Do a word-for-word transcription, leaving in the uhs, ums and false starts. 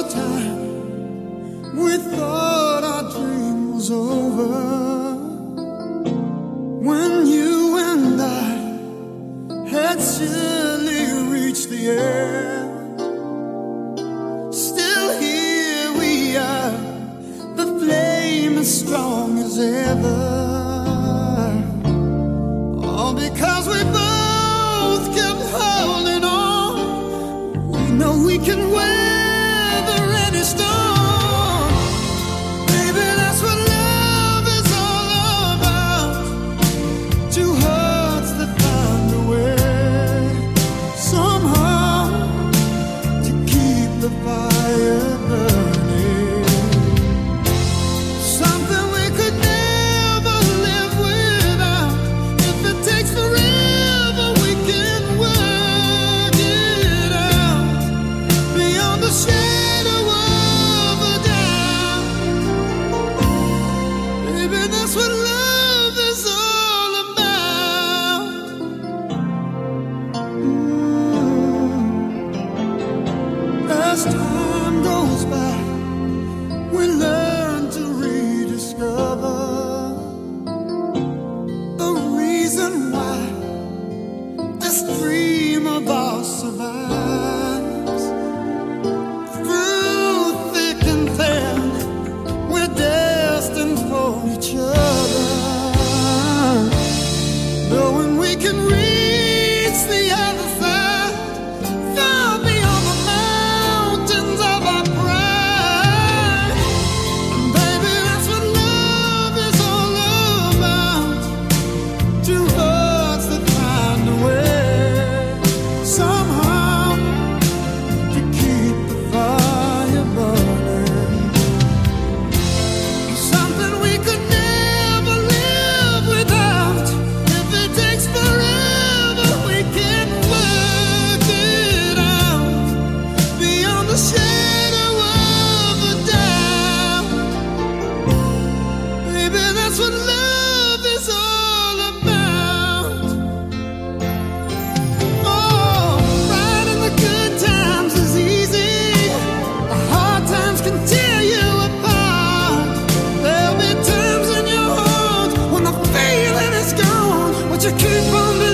time we thought our dream was over, when you and I had surely reached the end. Still here we are, the flame as strong as ever, all because we both kept holding on. We know we can weather any storm. Baby, that's what love is all about. Two hearts that find a way somehow to keep the fire burning. Something we could never live without. If it takes forever, we can work it out beyond the shadow of a doubt. Baby, that's what love is all about. Mm. As time goes by, we learn to rediscover the reason why this dream of ours survives. Through thick and thin, we're destined for each other, knowing we can reach the other side, far beyond the mountains of our pride. Baby, that's what love is all about. Two hearts that find a way somehow to keep the fire burning. Something we could never live without. If it takes forever, we can work it out beyond the shadow of a doubt. Baby, that's what love is all about. Oh, riding the good times is easy. The hard times can tear you apart. There'll be times in your heart when the feeling is gone, but you keep on